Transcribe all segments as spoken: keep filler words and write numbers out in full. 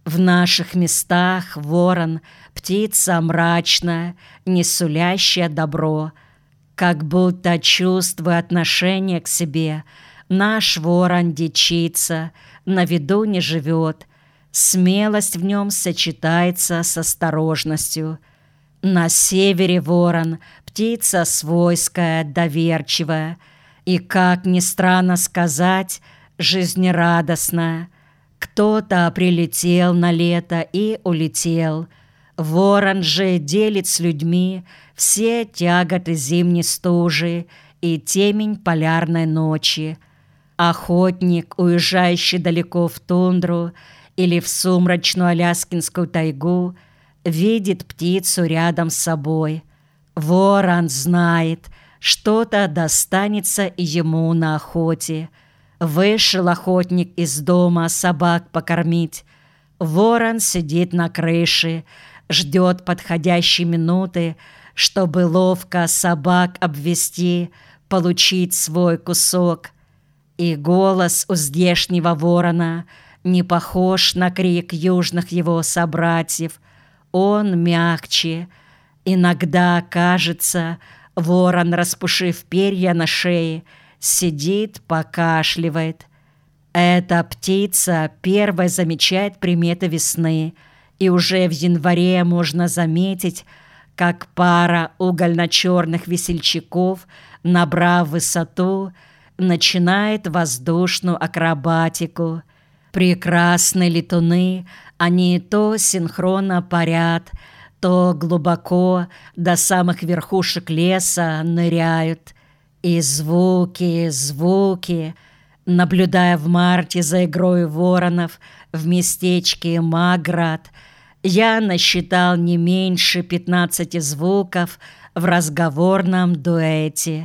В наших местах ворон — птица мрачная, не сулящая добро. Как будто чувствуя отношение к себе, наш ворон дичится, на виду не живет. Смелость в нем сочетается с осторожностью. На севере ворон — птица свойская, доверчивая и, как ни странно сказать, жизнерадостная. Кто-то прилетел на лето и улетел. Ворон же делит с людьми все тяготы зимней стужи и темень полярной ночи. Охотник, уезжающий далеко в тундру или в сумрачную аляскинскую тайгу, видит птицу рядом с собой. Ворон знает, что-то достанется и ему на охоте. Вышел охотник из дома собак покормить. Ворон сидит на крыше, ждет подходящей минуты, чтобы ловко собак обвести, получить свой кусок. И голос у здешнего ворона не похож на крик южных его собратьев. Он мягче. Иногда, кажется, ворон, распушив перья на шее, сидит, покашливает. Эта птица первой замечает приметы весны, и уже в январе можно заметить, как пара угольно-черных весельчаков, набрав высоту, начинает воздушную акробатику. Прекрасные летуны, они то синхронно парят, то глубоко до самых верхушек леса ныряют. И звуки, звуки. Наблюдая в марте за игрой воронов в местечке Маград, я насчитал не меньше пятнадцати звуков в разговорном дуэте.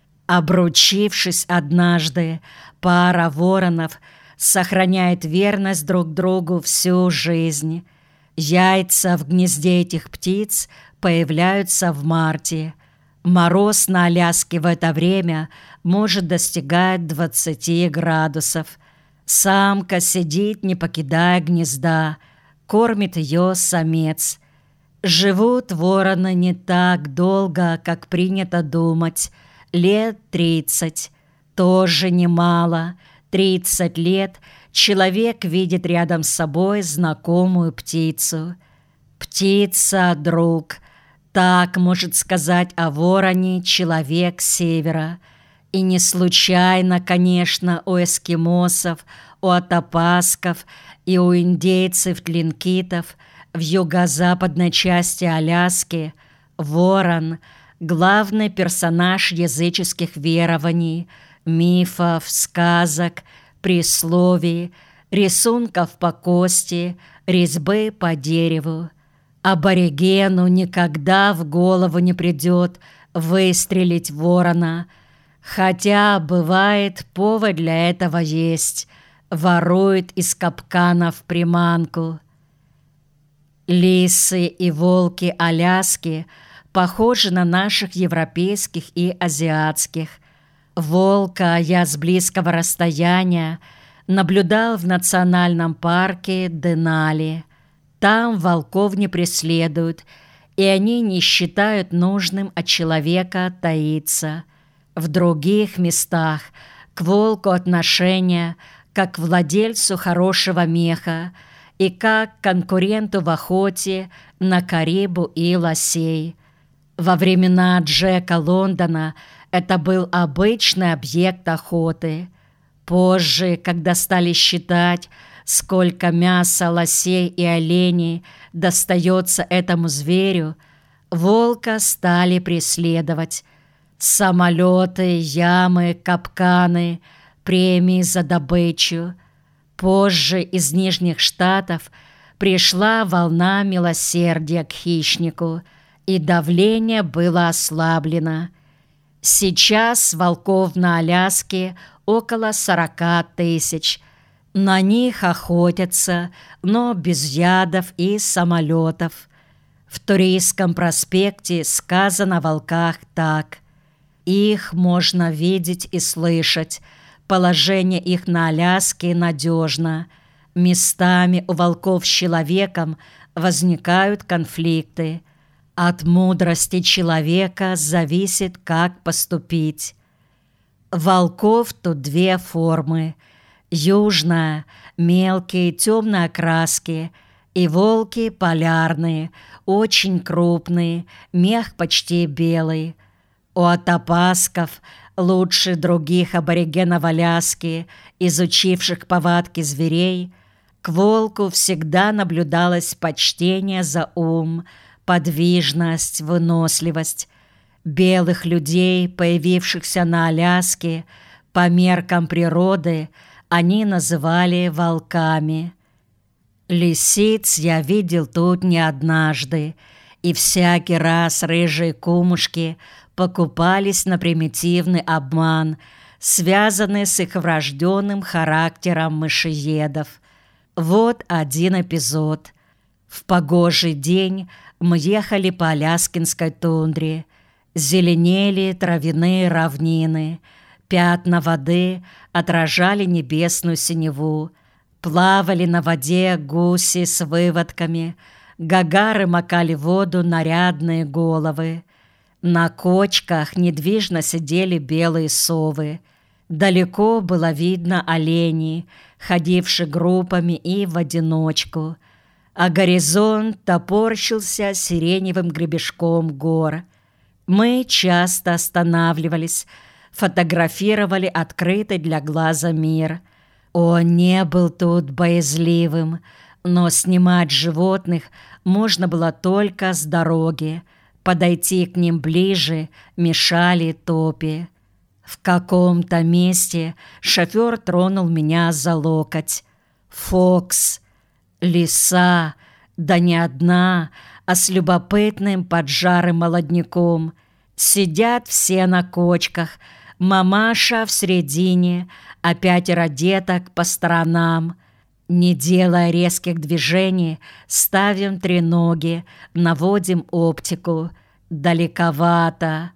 Обручившись однажды, пара воронов сохраняет верность друг другу всю жизнь. Яйца в гнезде этих птиц появляются в марте. Мороз на Аляске в это время может достигать двадцати градусов. Самка сидит, не покидая гнезда, кормит ее самец. Живут вороны не так долго, как принято думать, лет тридцать. Тоже немало. Тридцать лет человек видит рядом с собой знакомую птицу. Птица — друг. Так может сказать о вороне человек севера. И не случайно, конечно, у эскимосов, у атапасков и у индейцев-тлинкитов в юго-западной части Аляски ворон — главный персонаж языческих верований, мифов, сказок, присловий, рисунков по кости, резьбы по дереву. Аборигену никогда в голову не придет выстрелить ворона, хотя, бывает, повод для этого есть. Ворует из капканов приманку. Лисы и волки Аляски похожи на наших европейских и азиатских. Волка я с близкого расстояния наблюдал в национальном парке Денали. Там волков не преследуют, и они не считают нужным от человека таиться. В других местах к волку отношение как к владельцу хорошего меха и как к конкуренту в охоте на карибу и лосей. Во времена Джека Лондона это был обычный объект охоты. Позже, когда стали считать, сколько мяса лосей и оленей достается этому зверю, волка стали преследовать. Самолеты, ямы, капканы, премии за добычу. Позже из Нижних Штатов пришла волна милосердия к хищнику, и давление было ослаблено. Сейчас волков на Аляске около сорока тысяч. На них охотятся, но без ядов и самолетов. В Туристском проспекте сказано о волках так: их можно видеть и слышать, положение их на Аляске надежно. Местами у волков с человеком возникают конфликты. От мудрости человека зависит, как поступить. Волков тут две формы. Южная – мелкие темные окраски, и волки полярные, очень крупные, мех почти белый. У атапасков, лучше других аборигенов Аляски, изучивших повадки зверей, к волку всегда наблюдалось почтение за ум, подвижность, выносливость. Белых людей, появившихся на Аляске, по меркам природы, они называли волками. Лисиц я видел тут не однажды, и всякий раз рыжие кумушки покупались на примитивный обман, связанный с их врожденным характером мышеедов. Вот один эпизод. В погожий день мы ехали по аляскинской тундре. Зеленели травяные равнины, пятна воды отражали небесную синеву, плавали на воде гуси с выводками, гагары макали в воду нарядные головы. На кочках недвижно сидели белые совы. Далеко было видно оленей, ходившие группами и в одиночку, а горизонт топорщился сиреневым гребешком гор. Мы часто останавливались, фотографировали открытый для глаза мир. Он не был тут боязливым, но снимать животных можно было только с дороги. Подойти к ним ближе мешали топи. В каком-то месте шофер тронул меня за локоть. «Фокс! Лиса! Да не одна, а с любопытным поджарым молодняком. Сидят все на кочках, мамаша в середине, а пятеро деток по сторонам. Не делая резких движений, ставим треноги, наводим оптику. Далековато.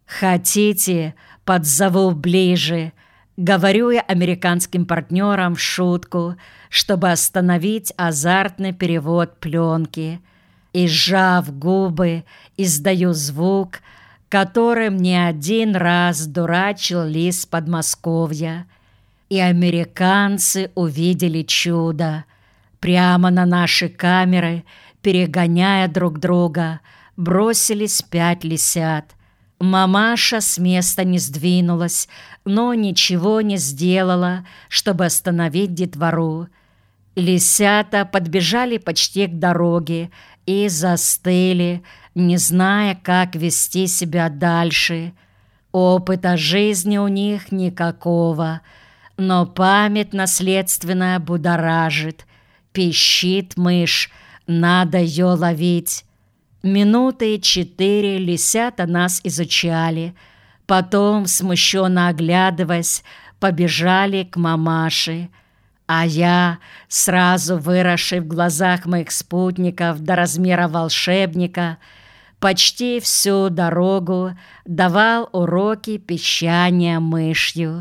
Хотите, подзову ближе?» Говорю я американским партнерам в шутку, чтобы остановить азартный перевод пленки. И, сжав губы, издаю звук, которым не один раз дурачил лис Подмосковья. И американцы увидели чудо. Прямо на наши камеры, перегоняя друг друга, бросились пять лисят. Мамаша с места не сдвинулась, но ничего не сделала, чтобы остановить детвору. Лисята подбежали почти к дороге и застыли, не зная, как вести себя дальше. Опыта жизни у них никакого, но память наследственная будоражит. Пищит мышь, надо ее ловить. Минуты четыре лисята нас изучали, потом, смущенно оглядываясь, побежали к мамаше. А я, сразу выросший в глазах моих спутников до размера волшебника, почти всю дорогу давал уроки пищания мышью.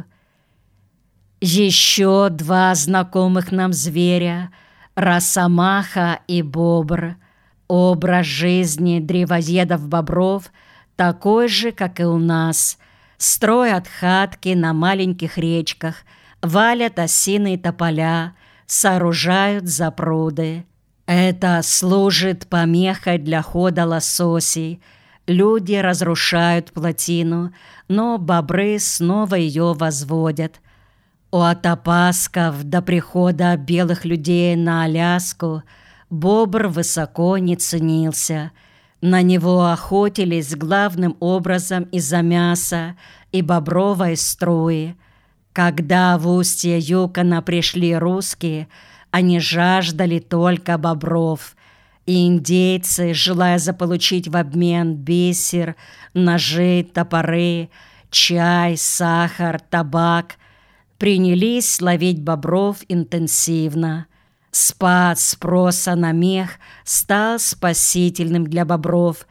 Еще два знакомых нам зверя — росомаха и бобр. Образ жизни древоедов-бобров такой же, как и у нас. Строят хатки на маленьких речках, валят осиные тополя, сооружают запруды. Это служит помехой для хода лососей. Люди разрушают плотину, но бобры снова ее возводят. У атапасков до прихода белых людей на Аляску бобр высоко не ценился. На него охотились главным образом из-за мяса и бобровой струи. Когда в устье Юкона пришли русские, они жаждали только бобров. И индейцы, желая заполучить в обмен бисер, ножи, топоры, чай, сахар, табак, принялись ловить бобров интенсивно. Спад спроса на мех стал спасительным для бобров,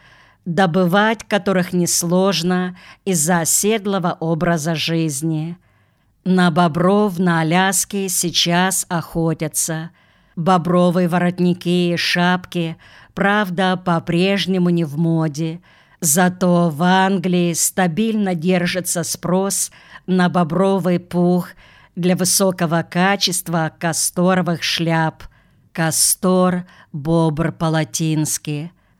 добывать которых несложно из-за оседлого образа жизни. На бобров на Аляске сейчас охотятся. Бобровые воротники и шапки, правда, по-прежнему не в моде. Зато в Англии стабильно держится спрос на бобровый пух для высокого качества касторовых шляп. Кастор – бобр по-латински.